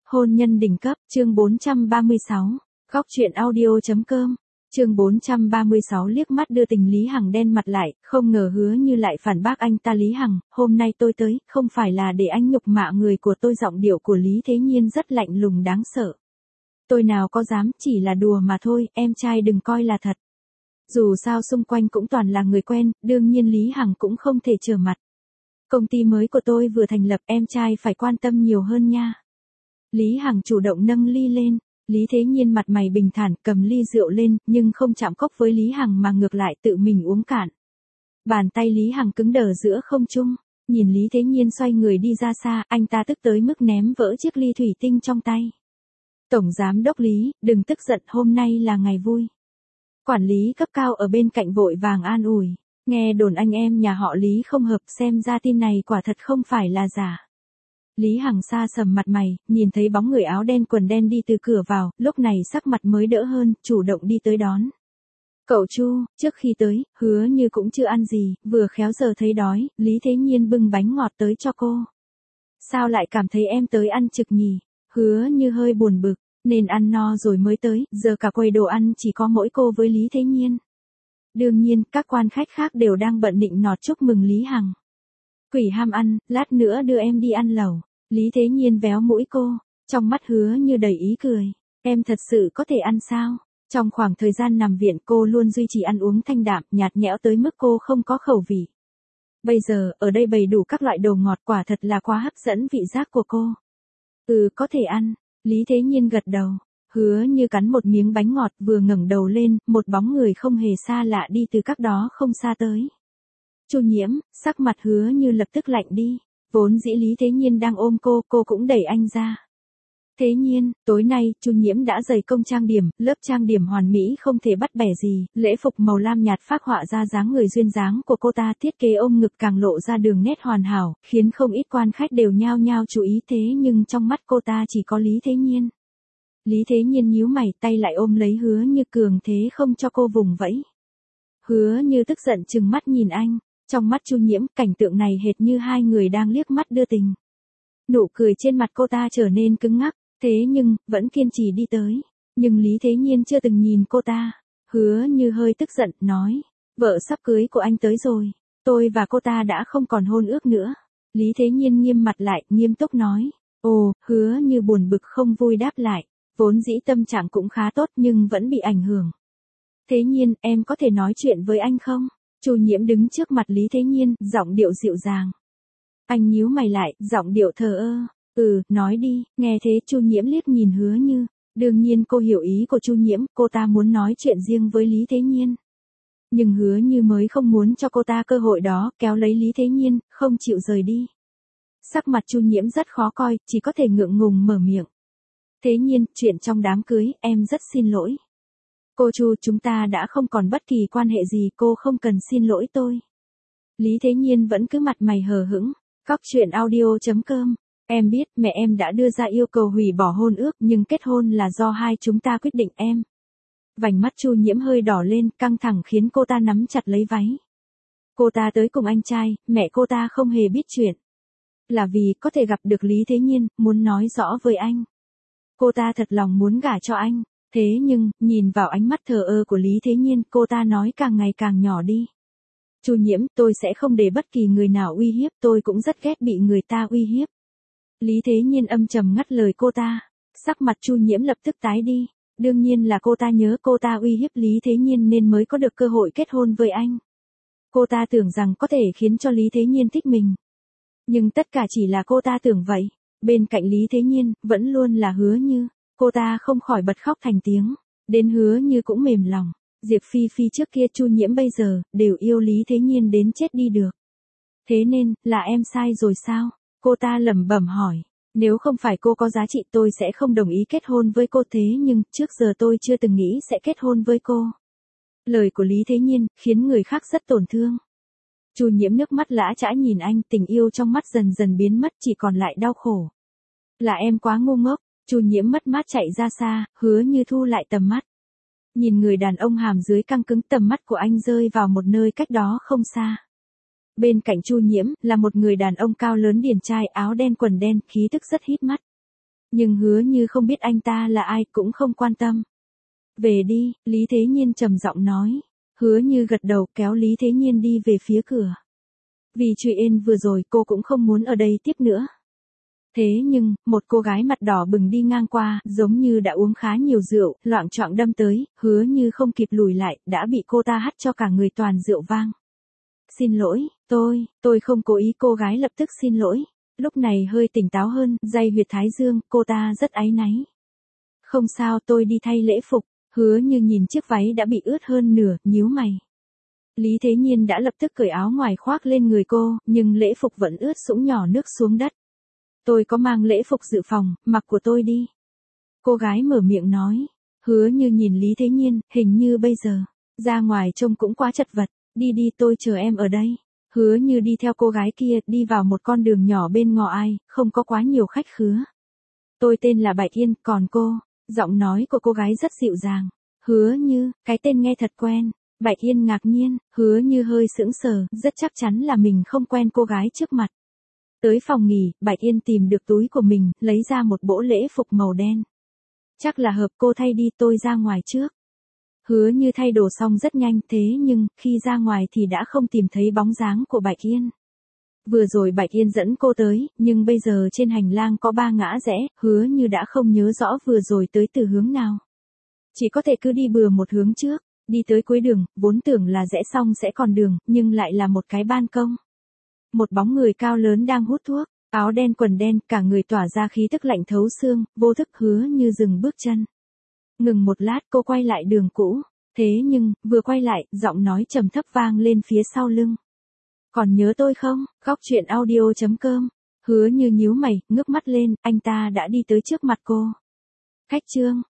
Hôn nhân đỉnh cấp, chương 436. Góc truyện audio.com. Chương 436 liếc mắt đưa tình Lý Hằng đen mặt lại, không ngờ Hứa Như lại phản bác anh ta. Lý Hằng, hôm nay tôi tới, không phải là để anh nhục mạ người của tôi. Giọng điệu của Lý Thế Nhiên rất lạnh lùng đáng sợ. Tôi nào có dám, chỉ là đùa mà thôi, em trai đừng coi là thật. Dù sao xung quanh cũng toàn là người quen, đương nhiên Lý Hằng cũng không thể trở mặt. Công ty mới của tôi vừa thành lập, em trai phải quan tâm nhiều hơn nha. Lý Hằng chủ động nâng ly lên. Lý Thế Nhiên mặt mày bình thản cầm ly rượu lên, nhưng không chạm cốc với Lý Hằng mà ngược lại tự mình uống cạn. Bàn tay Lý Hằng cứng đờ giữa không trung, nhìn Lý Thế Nhiên xoay người đi ra xa, anh ta tức tới mức ném vỡ chiếc ly thủy tinh trong tay. Tổng giám đốc Lý, đừng tức giận, hôm nay là ngày vui. Quản lý cấp cao ở bên cạnh vội vàng an ủi, nghe đồn anh em nhà họ Lý không hợp, xem ra tin này quả thật không phải là giả. Lý Hằng xa sầm mặt mày, nhìn thấy bóng người áo đen quần đen đi từ cửa vào, lúc này sắc mặt mới đỡ hơn, chủ động đi tới đón. Cậu Chu, trước khi tới, Hứa Như cũng chưa ăn gì, vừa khéo giờ thấy đói, Lý Thế Nhiên bưng bánh ngọt tới cho cô. Sao lại cảm thấy em tới ăn trực nhỉ? Hứa Như hơi buồn bực, nên ăn no rồi mới tới, giờ cả quầy đồ ăn chỉ có mỗi cô với Lý Thế Nhiên. Đương nhiên, các quan khách khác đều đang bận nịnh nọt chúc mừng Lý Hằng. Quỷ ham ăn, lát nữa đưa em đi ăn lẩu. Lý Thế Nhiên véo mũi cô, trong mắt Hứa Như đầy ý cười. Em thật sự có thể ăn sao? Trong khoảng thời gian nằm viện cô luôn duy trì ăn uống thanh đạm, nhạt nhẽo tới mức cô không có khẩu vị. Bây giờ, ở đây bày đủ các loại đồ ngọt, quả thật là quá hấp dẫn vị giác của cô. Có thể ăn. Lý Thế Nhiên gật đầu. Hứa Như cắn một miếng bánh ngọt, vừa ngẩng đầu lên, một bóng người không hề xa lạ đi từ cách đó không xa tới. Chu Nhiễm, sắc mặt Hứa Như lập tức lạnh đi. Vốn dĩ Lý Thế Nhiên đang ôm cô cũng đẩy anh ra. Thế Nhiên, tối nay, Chu Nhiễm đã dày công trang điểm, lớp trang điểm hoàn mỹ không thể bắt bẻ gì, lễ phục màu lam nhạt phác họa ra dáng người duyên dáng của cô ta, thiết kế ôm ngực càng lộ ra đường nét hoàn hảo, khiến không ít quan khách đều nhao nhao chú ý. Thế nhưng trong mắt cô ta chỉ có Lý Thế Nhiên. Lý Thế Nhiên nhíu mày, tay lại ôm lấy Hứa Như cường thế không cho cô vùng vẫy. Hứa Như tức giận trừng mắt nhìn anh. Trong mắt Chu Nhiễm, cảnh tượng này hệt như hai người đang liếc mắt đưa tình. Nụ cười trên mặt cô ta trở nên cứng ngắc, thế nhưng, vẫn kiên trì đi tới. Nhưng Lý Thế Nhiên chưa từng nhìn cô ta. Hứa Như hơi tức giận, nói, vợ sắp cưới của anh tới rồi. Tôi và cô ta đã không còn hôn ước nữa. Lý Thế Nhiên nghiêm mặt lại, nghiêm túc nói. Ồ, Hứa Như buồn bực không vui đáp lại. Vốn dĩ tâm trạng cũng khá tốt nhưng vẫn bị ảnh hưởng. Thế Nhiên, em có thể nói chuyện với anh không? Chu Nhiễm đứng trước mặt Lý Thế Nhiên, giọng điệu dịu dàng. Anh nhíu mày lại, giọng điệu thờ ơ. Nói đi. Nghe thế Chu Nhiễm liếc nhìn Hứa Như. Đương nhiên cô hiểu ý của Chu Nhiễm, cô ta muốn nói chuyện riêng với Lý Thế Nhiên. Nhưng Hứa Như mới không muốn cho cô ta cơ hội đó, kéo lấy Lý Thế Nhiên, không chịu rời đi. Sắc mặt Chu Nhiễm rất khó coi, chỉ có thể ngượng ngùng mở miệng. Thế Nhiên, chuyện trong đám cưới, em rất xin lỗi. Cô Chu, chúng ta đã không còn bất kỳ quan hệ gì, cô không cần xin lỗi tôi. Lý Thế Nhiên vẫn cứ mặt mày hờ hững. Góc truyện audio.com. Em biết mẹ em đã đưa ra yêu cầu hủy bỏ hôn ước, nhưng kết hôn là do hai chúng ta quyết định em. Vành mắt Chu Nhiễm hơi đỏ lên, căng thẳng khiến cô ta nắm chặt lấy váy. Cô ta tới cùng anh trai, mẹ cô ta không hề biết chuyện. Là vì có thể gặp được Lý Thế Nhiên, muốn nói rõ với anh. Cô ta thật lòng muốn gả cho anh. Thế nhưng, nhìn vào ánh mắt thờ ơ của Lý Thế Nhiên, cô ta nói càng ngày càng nhỏ đi. Chu Nhiễm, tôi sẽ không để bất kỳ người nào uy hiếp, tôi cũng rất ghét bị người ta uy hiếp. Lý Thế Nhiên âm trầm ngắt lời cô ta. Sắc mặt Chu Nhiễm lập tức tái đi. Đương nhiên là cô ta nhớ cô ta uy hiếp Lý Thế Nhiên nên mới có được cơ hội kết hôn với anh. Cô ta tưởng rằng có thể khiến cho Lý Thế Nhiên thích mình. Nhưng tất cả chỉ là cô ta tưởng vậy. Bên cạnh Lý Thế Nhiên, vẫn luôn là Hứa Như. Cô ta không khỏi bật khóc thành tiếng. Đến Hứa Như cũng mềm lòng. Diệp Phi Phi trước kia, Chu Nhiễm bây giờ, đều yêu Lý Thế Nhiên đến chết đi được. Thế nên, là em sai rồi sao? Cô ta lẩm bẩm hỏi. Nếu không phải cô có giá trị tôi sẽ không đồng ý kết hôn với cô, thế nhưng, trước giờ tôi chưa từng nghĩ sẽ kết hôn với cô. Lời của Lý Thế Nhiên, khiến người khác rất tổn thương. Chu Nhiễm nước mắt lã chã nhìn anh, tình yêu trong mắt dần dần biến mất, chỉ còn lại đau khổ. Là em quá ngu ngốc. Chu Nhiễm mất mát chạy ra xa, Hứa Như thu lại tầm mắt. Nhìn người đàn ông hàm dưới căng cứng, tầm mắt của anh rơi vào một nơi cách đó không xa. Bên cạnh Chu Nhiễm, là một người đàn ông cao lớn điển trai, áo đen quần đen, khí tức rất hít mắt. Nhưng Hứa Như không biết anh ta là ai cũng không quan tâm. Về đi, Lý Thế Nhiên trầm giọng nói. Hứa Như gật đầu kéo Lý Thế Nhiên đi về phía cửa. Vì chuyện vừa rồi cô cũng không muốn ở đây tiếp nữa. Thế nhưng, một cô gái mặt đỏ bừng đi ngang qua, giống như đã uống khá nhiều rượu, loạng choạng đâm tới, Hứa Như không kịp lùi lại, đã bị cô ta hắt cho cả người toàn rượu vang. Xin lỗi, tôi không cố ý. Cô gái lập tức xin lỗi. Lúc này hơi tỉnh táo hơn, day huyệt thái dương, cô ta rất áy náy. Không sao, tôi đi thay lễ phục. Hứa Như nhìn chiếc váy đã bị ướt hơn nửa, nhíu mày. Lý Thế Nhiên đã lập tức cởi áo ngoài khoác lên người cô, nhưng lễ phục vẫn ướt sũng nhỏ nước xuống đất. Tôi có mang lễ phục dự phòng, mặc của tôi đi. Cô gái mở miệng nói. Hứa Như nhìn Lý Thế Nhiên, hình như bây giờ, ra ngoài trông cũng quá chật vật. Đi đi, tôi chờ em ở đây. Hứa Như đi theo cô gái kia, đi vào một con đường nhỏ bên ngõ ai, không có quá nhiều khách khứa. Tôi tên là Bạch Yên, còn cô? Giọng nói của cô gái rất dịu dàng. Hứa Như, cái tên nghe thật quen. Bạch Yên ngạc nhiên, Hứa Như hơi sững sờ, rất chắc chắn là mình không quen cô gái trước mặt. Tới phòng nghỉ, Bạch Yên tìm được túi của mình, lấy ra một bộ lễ phục màu đen. Chắc là hợp, cô thay đi, tôi ra ngoài trước. Hứa Như thay đồ xong rất nhanh, thế nhưng, khi ra ngoài thì đã không tìm thấy bóng dáng của Bạch Yên. Vừa rồi Bạch Yên dẫn cô tới, nhưng bây giờ trên hành lang có 3 ngã rẽ, Hứa Như đã không nhớ rõ vừa rồi tới từ hướng nào. Chỉ có thể cứ đi bừa một hướng trước, đi tới cuối đường, vốn tưởng là rẽ xong sẽ còn đường, nhưng lại là một cái ban công. Một bóng người cao lớn đang hút thuốc, áo đen quần đen, cả người tỏa ra khí tức lạnh thấu xương, vô thức Hứa Như dừng bước chân. Ngừng một lát cô quay lại đường cũ, thế nhưng, vừa quay lại, giọng nói trầm thấp vang lên phía sau lưng. Còn nhớ tôi không? Góc truyện audio.com. Hứa Như nhíu mày, ngước mắt lên, anh ta đã đi tới trước mặt cô. Khách Trương,